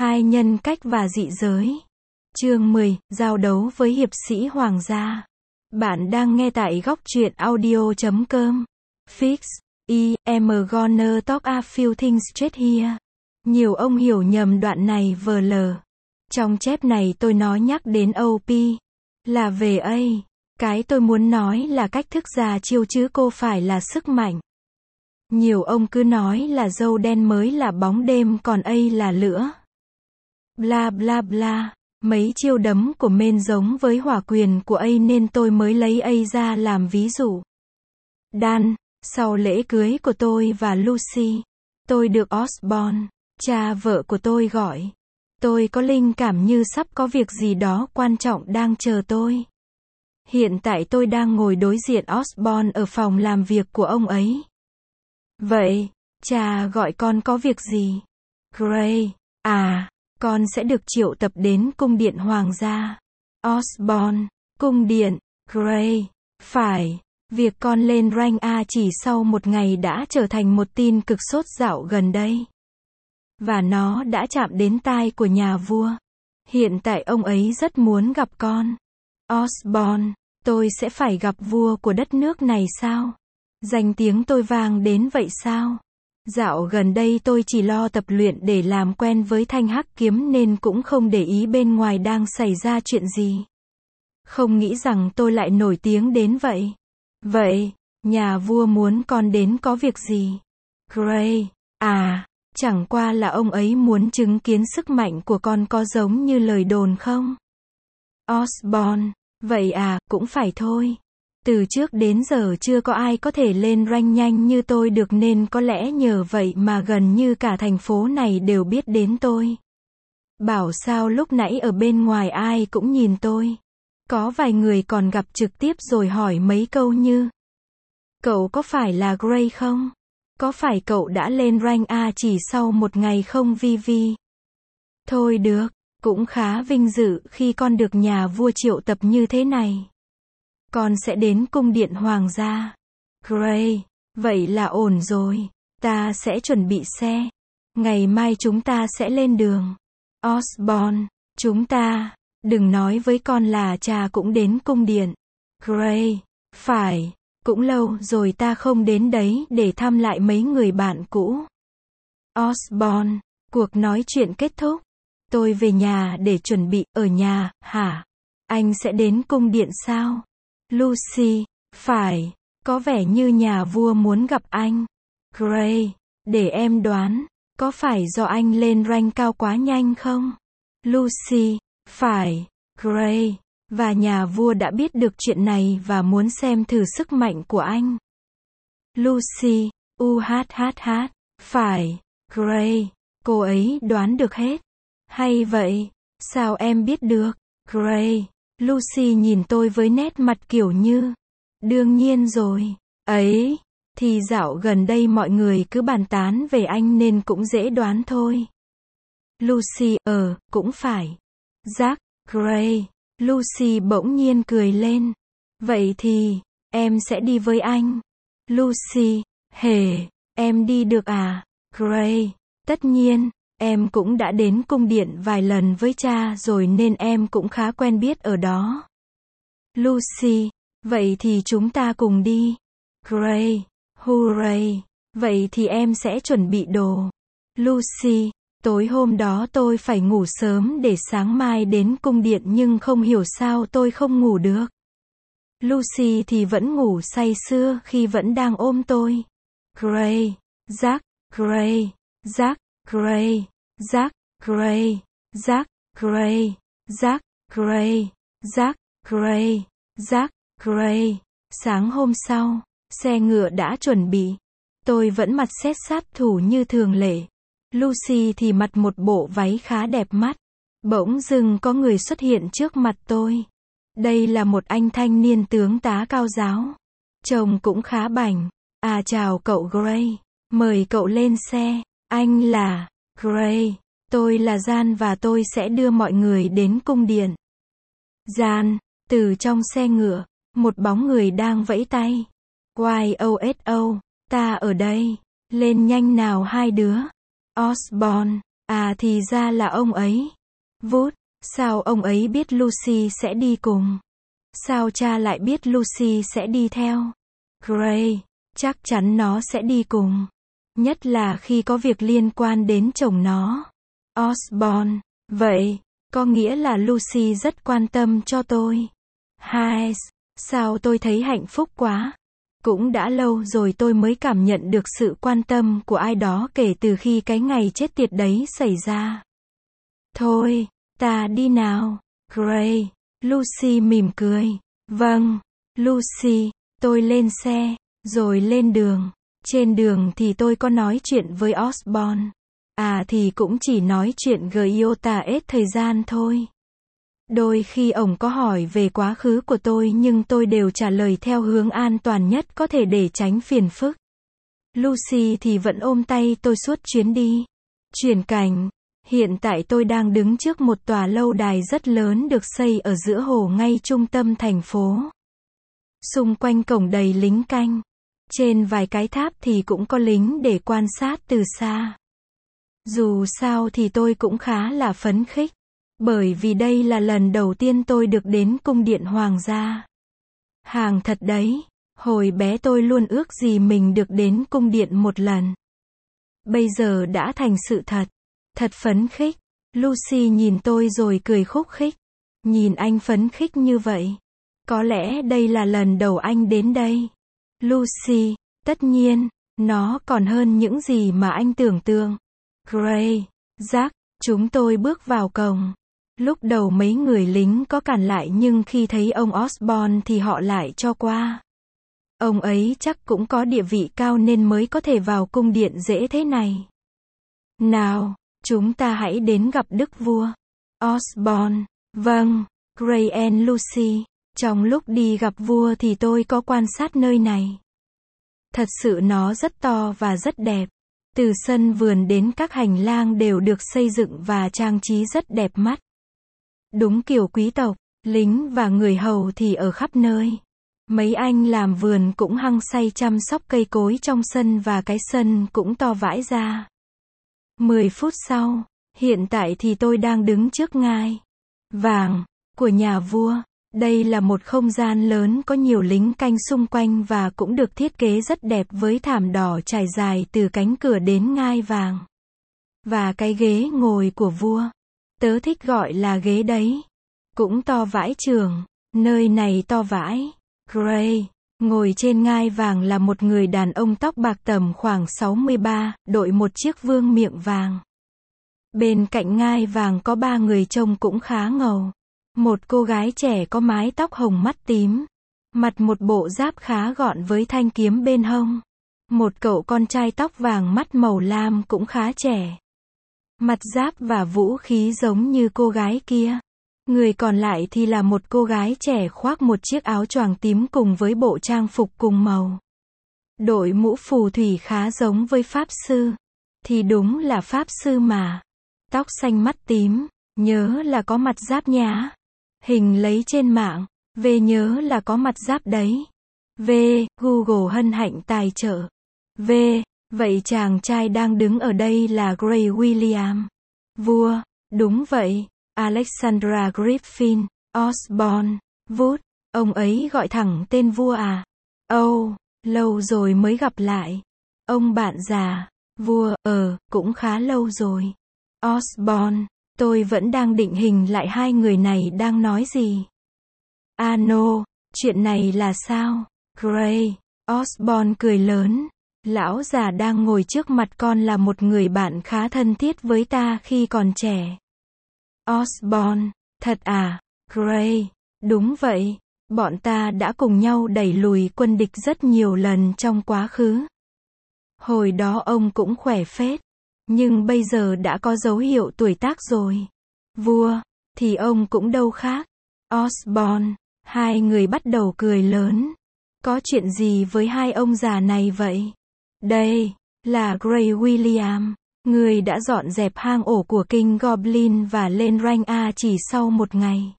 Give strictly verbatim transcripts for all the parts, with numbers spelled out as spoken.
Hai nhân cách và dị giới. Chương mười, giao đấu với hiệp sĩ hoàng gia. Bạn đang nghe tại góc truyện audio chấm com. Fix, I, am gonna talk a few things straight here. Nhiều ông hiểu nhầm đoạn này vờ lờ. Trong chép này tôi nói nhắc đến o pê. Là về A. Cái tôi muốn nói là cách thức ra chiêu chứ cô phải là sức mạnh. Nhiều ông cứ nói là dâu đen mới là bóng đêm còn A là lửa. Bla bla bla. Mấy chiêu đấm của men giống với hỏa quyền của A nên tôi mới lấy A ra làm ví dụ. Dan, sau lễ cưới của tôi và Lucy, tôi được Osborne, cha vợ của tôi gọi. Tôi có linh cảm như sắp có việc gì đó quan trọng đang chờ tôi. Hiện tại tôi đang ngồi đối diện Osborne ở phòng làm việc của ông ấy. Vậy, cha gọi con có việc gì? Gray, à, con sẽ được triệu tập đến cung điện hoàng gia. Osborne, cung điện, Gray, phải, việc con lên rank A chỉ sau một ngày đã trở thành một tin cực sốt dạo gần đây. Và nó đã chạm đến tai của nhà vua. Hiện tại ông ấy rất muốn gặp con. Osborne, tôi sẽ phải gặp vua của đất nước này sao? Danh tiếng tôi vang đến vậy sao? Dạo gần đây tôi chỉ lo tập luyện để làm quen với thanh hắc kiếm nên cũng không để ý bên ngoài đang xảy ra chuyện gì. Không nghĩ rằng tôi lại nổi tiếng đến vậy. Vậy, nhà vua muốn con đến có việc gì? Gray, à, chẳng qua là ông ấy muốn chứng kiến sức mạnh của con có giống như lời đồn không? Osborne, vậy à, cũng phải thôi. Từ trước đến giờ chưa có ai có thể lên rank nhanh như tôi được nên có lẽ nhờ vậy mà gần như cả thành phố này đều biết đến tôi. Bảo sao lúc nãy ở bên ngoài ai cũng nhìn tôi. Có vài người còn gặp trực tiếp rồi hỏi mấy câu như: cậu có phải là Gray không? Có phải cậu đã lên rank A chỉ sau một ngày không Vivi? Thôi được, cũng khá vinh dự khi con được nhà vua triệu tập như thế này. Con sẽ đến cung điện hoàng gia. Gray, vậy là ổn rồi. Ta sẽ chuẩn bị xe. Ngày mai chúng ta sẽ lên đường. Osborne, chúng ta, đừng nói với con là cha cũng đến cung điện. Gray, phải, cũng lâu rồi ta không đến đấy để thăm lại mấy người bạn cũ. Osborne, cuộc nói chuyện kết thúc. Tôi về nhà để chuẩn bị. Ở nhà, hả? Anh sẽ đến cung điện sao? Lucy, phải, có vẻ như nhà vua muốn gặp anh. Gray, để em đoán, có phải do anh lên rank cao quá nhanh không? Lucy, phải, Gray, và nhà vua đã biết được chuyện này và muốn xem thử sức mạnh của anh. Lucy, uhhh, phải, Gray, cô ấy đoán được hết. Hay vậy, sao em biết được? Gray, Lucy nhìn tôi với nét mặt kiểu như, đương nhiên rồi, ấy, thì dạo gần đây mọi người cứ bàn tán về anh nên cũng dễ đoán thôi. Lucy, ờ, cũng phải. Jack, Gray, Lucy bỗng nhiên cười lên. Vậy thì, em sẽ đi với anh. Lucy, hề, em đi được à? Gray, tất nhiên. Em cũng đã đến cung điện vài lần với cha rồi nên em cũng khá quen biết ở đó. Lucy, vậy thì chúng ta cùng đi. Gray, hooray, vậy thì em sẽ chuẩn bị đồ. Lucy, tối hôm đó tôi phải ngủ sớm để sáng mai đến cung điện nhưng không hiểu sao tôi không ngủ được. Lucy thì vẫn ngủ say sưa khi vẫn đang ôm tôi. Gray, Jack, Gray, Jack, Gray, Jack, Gray, Jack, Gray, Jack, Gray, Jack, Gray, Jack, Gray. Sáng hôm sau, xe ngựa đã chuẩn bị. Tôi vẫn mặt xét sát thủ như thường lệ. Lucy thì mặc một bộ váy khá đẹp mắt. Bỗng dưng có người xuất hiện trước mặt tôi. Đây là một anh thanh niên tướng tá cao giáo. Trông cũng khá bảnh. À chào cậu Gray. Mời cậu lên xe. Anh là Gray, tôi là Jan và tôi sẽ đưa mọi người đến cung điện. Jan, từ trong xe ngựa, một bóng người đang vẫy tay. Y O S O, ta ở đây, lên nhanh nào hai đứa. Osborne, À thì ra là ông ấy. Vút, sao ông ấy biết Lucy sẽ đi cùng? Sao cha lại biết Lucy sẽ đi theo? Gray, chắc chắn nó sẽ đi cùng. Nhất là khi có việc liên quan đến chồng nó. Osborne, vậy, có nghĩa là Lucy rất quan tâm cho tôi. Hai, sao tôi thấy hạnh phúc quá. Cũng đã lâu rồi tôi mới cảm nhận được sự quan tâm của ai đó kể từ khi cái ngày chết tiệt đấy xảy ra. Thôi, ta đi nào. Gray, Lucy mỉm cười. Vâng, Lucy, tôi lên xe, rồi lên đường. Trên đường thì tôi có nói chuyện với Osborne. À thì cũng chỉ nói chuyện giota ít thời gian thôi. Đôi khi ông có hỏi về quá khứ của tôi nhưng tôi đều trả lời theo hướng an toàn nhất có thể để tránh phiền phức. Lucy thì vẫn ôm tay tôi suốt chuyến đi. Chuyển cảnh. Hiện tại tôi đang đứng trước một tòa lâu đài rất lớn được xây ở giữa hồ ngay trung tâm thành phố. Xung quanh cổng đầy lính canh. Trên vài cái tháp thì cũng có lính để quan sát từ xa. Dù sao thì tôi cũng khá là phấn khích. Bởi vì đây là lần đầu tiên tôi được đến cung điện hoàng gia. Hàng thật đấy, hồi bé tôi luôn ước gì mình được đến cung điện một lần. Bây giờ đã thành sự thật. Thật phấn khích. Lucy nhìn tôi rồi cười khúc khích. Nhìn anh phấn khích như vậy. Có lẽ đây là lần đầu anh đến đây. Lucy, tất nhiên, nó còn hơn những gì mà anh tưởng tượng. Gray, Jack, chúng tôi bước vào cổng. Lúc đầu mấy người lính có cản lại nhưng khi thấy ông Osborne thì họ lại cho qua. Ông ấy chắc cũng có địa vị cao nên mới có thể vào cung điện dễ thế này. Nào, chúng ta hãy đến gặp đức vua. Osborne, vâng, Gray and Lucy. Trong lúc đi gặp vua thì tôi có quan sát nơi này. Thật sự nó rất to và rất đẹp. Từ sân vườn đến các hành lang đều được xây dựng và trang trí rất đẹp mắt. Đúng kiểu quý tộc, lính và người hầu thì ở khắp nơi. Mấy anh làm vườn cũng hăng say chăm sóc cây cối trong sân và cái sân cũng to vãi ra. Mười phút sau, hiện tại thì tôi đang đứng trước ngai vàng của nhà vua. Đây là một không gian lớn có nhiều lính canh xung quanh và cũng được thiết kế rất đẹp với thảm đỏ trải dài từ cánh cửa đến ngai vàng. Và cái ghế ngồi của vua, tớ thích gọi là ghế đấy. Cũng to vãi chưởng, nơi này to vãi. Gray, ngồi trên ngai vàng là một người đàn ông tóc bạc tầm khoảng sáu mươi ba, đội một chiếc vương miện vàng. Bên cạnh ngai vàng có ba người trông cũng khá ngầu. Một cô gái trẻ có mái tóc hồng mắt tím, mặc một bộ giáp khá gọn với thanh kiếm bên hông. Một cậu con trai tóc vàng mắt màu lam cũng khá trẻ. Mặt giáp và vũ khí giống như cô gái kia. Người còn lại thì là một cô gái trẻ khoác một chiếc áo choàng tím cùng với bộ trang phục cùng màu. Đội mũ phù thủy khá giống với pháp sư. Thì đúng là pháp sư mà. Tóc xanh mắt tím, nhớ là có mặt giáp nhá. Hình lấy trên mạng, về nhớ là có mặt giáp đấy. V, Google hân hạnh tài trợ. V, vậy chàng trai đang đứng ở đây là Gray William. Vua, đúng vậy, Alexandra Griffin, Osborne, Wood, ông ấy gọi thẳng tên vua à? Âu, oh, lâu rồi mới gặp lại. Ông bạn già, vua, ờ, cũng khá lâu rồi. Osborne, tôi vẫn đang định hình lại hai người này đang nói gì. Ano, chuyện này là sao? Gray, Osborne cười lớn. Lão già đang ngồi trước mặt con là một người bạn khá thân thiết với ta khi còn trẻ. Osborne, thật à? Gray, đúng vậy. Bọn ta đã cùng nhau đẩy lùi quân địch rất nhiều lần trong quá khứ. Hồi đó ông cũng khỏe phết. Nhưng bây giờ đã có dấu hiệu tuổi tác rồi. Vua, thì ông cũng đâu khác. Osborne, hai người bắt đầu cười lớn. Có chuyện gì với hai ông già này vậy? Đây, là Gray William, người đã dọn dẹp hang ổ của King Goblin và lên rank A chỉ sau một ngày.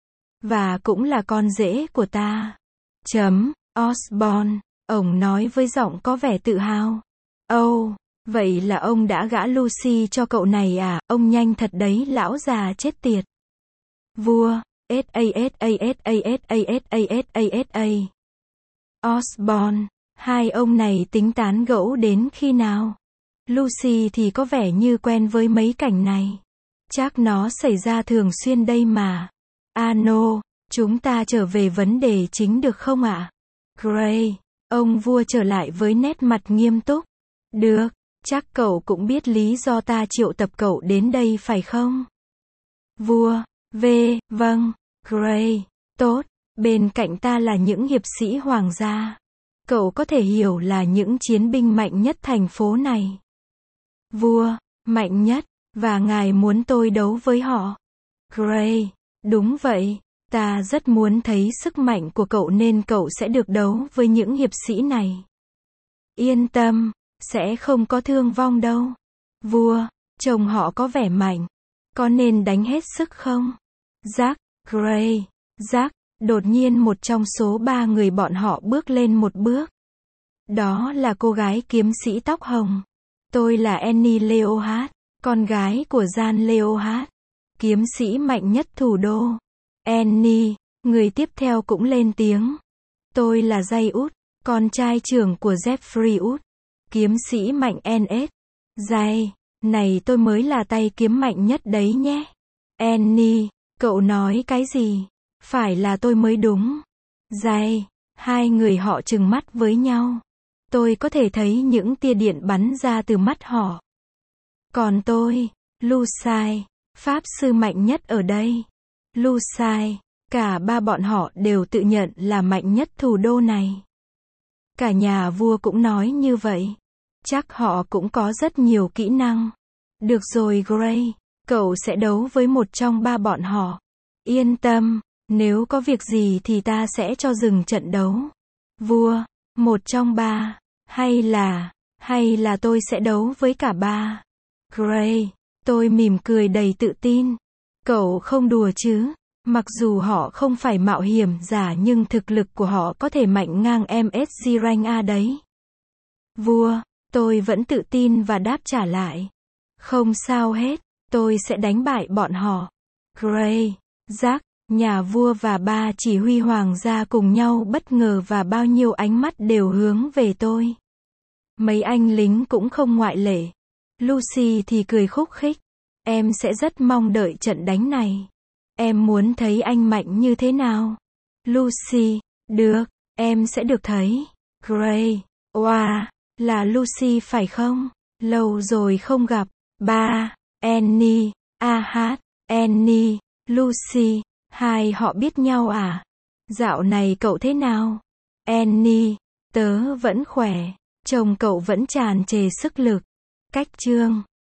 Và cũng là con rể của ta. Chấm, Osborne, ông nói với giọng có vẻ tự hào. Oh, Vậy là ông đã gả Lucy cho cậu này à, ông nhanh thật đấy lão già chết tiệt. Vua, ét a ét a ét a ét a ét a ét a ét a. Osborne, hai ông này tính tán gẫu đến khi nào? Lucy thì có vẻ như quen với mấy cảnh này. Chắc nó xảy ra thường xuyên đây mà. Ano, chúng ta trở về vấn đề chính được không ạ? Gray, ông vua trở lại với nét mặt nghiêm túc. Được, chắc cậu cũng biết lý do ta triệu tập cậu đến đây phải không? Vua, v, vâng, Gray, tốt, bên cạnh ta là những hiệp sĩ hoàng gia. Cậu có thể hiểu là những chiến binh mạnh nhất thành phố này. Vua, mạnh nhất, và ngài muốn tôi đấu với họ. Gray, đúng vậy, ta rất muốn thấy sức mạnh của cậu nên cậu sẽ được đấu với những hiệp sĩ này. Yên tâm, sẽ không có thương vong đâu. Vua, chồng họ có vẻ mạnh. Có nên đánh hết sức không? Jack, Gray, Jack, đột nhiên một trong số ba người bọn họ bước lên một bước. Đó là cô gái kiếm sĩ tóc hồng. Tôi là Annie Leohart, con gái của Jan Leohart, kiếm sĩ mạnh nhất thủ đô. Annie, người tiếp theo cũng lên tiếng. Tôi là Jay Út, con trai trưởng của Jeffrey Út, kiếm sĩ mạnh en ét. Jay, này tôi mới là tay kiếm mạnh nhất đấy nhé. Annie, cậu nói cái gì? Phải là tôi mới đúng. Jay, hai người họ trừng mắt với nhau. Tôi có thể thấy những tia điện bắn ra từ mắt họ. Còn tôi, Lucy, pháp sư mạnh nhất ở đây. Lucy, cả ba bọn họ đều tự nhận là mạnh nhất thủ đô này. Cả nhà vua cũng nói như vậy. Chắc họ cũng có rất nhiều kỹ năng. Được rồi Gray, cậu sẽ đấu với một trong ba bọn họ. Yên tâm, nếu có việc gì thì ta sẽ cho dừng trận đấu. Vua, một trong ba, hay là, hay là tôi sẽ đấu với cả ba. Gray, tôi mỉm cười đầy tự tin. Cậu không đùa chứ? Mặc dù họ không phải mạo hiểm giả nhưng thực lực của họ có thể mạnh ngang em ét giê rank A đấy. Vua, tôi vẫn tự tin và đáp trả lại. Không sao hết, tôi sẽ đánh bại bọn họ. Gray, Jack, nhà vua và ba chỉ huy hoàng gia cùng nhau bất ngờ và bao nhiêu ánh mắt đều hướng về tôi. Mấy anh lính cũng không ngoại lệ. Lucy thì cười khúc khích. Em sẽ rất mong đợi trận đánh này. Em muốn thấy anh mạnh như thế nào? Lucy, được, em sẽ được thấy. Gray, wow, là Lucy phải không? Lâu rồi không gặp. Ba, Annie, a hát, Annie, Lucy, hai họ biết nhau à? Dạo này cậu thế nào? Annie, tớ vẫn khỏe, chồng cậu vẫn tràn trề sức lực. Cách chương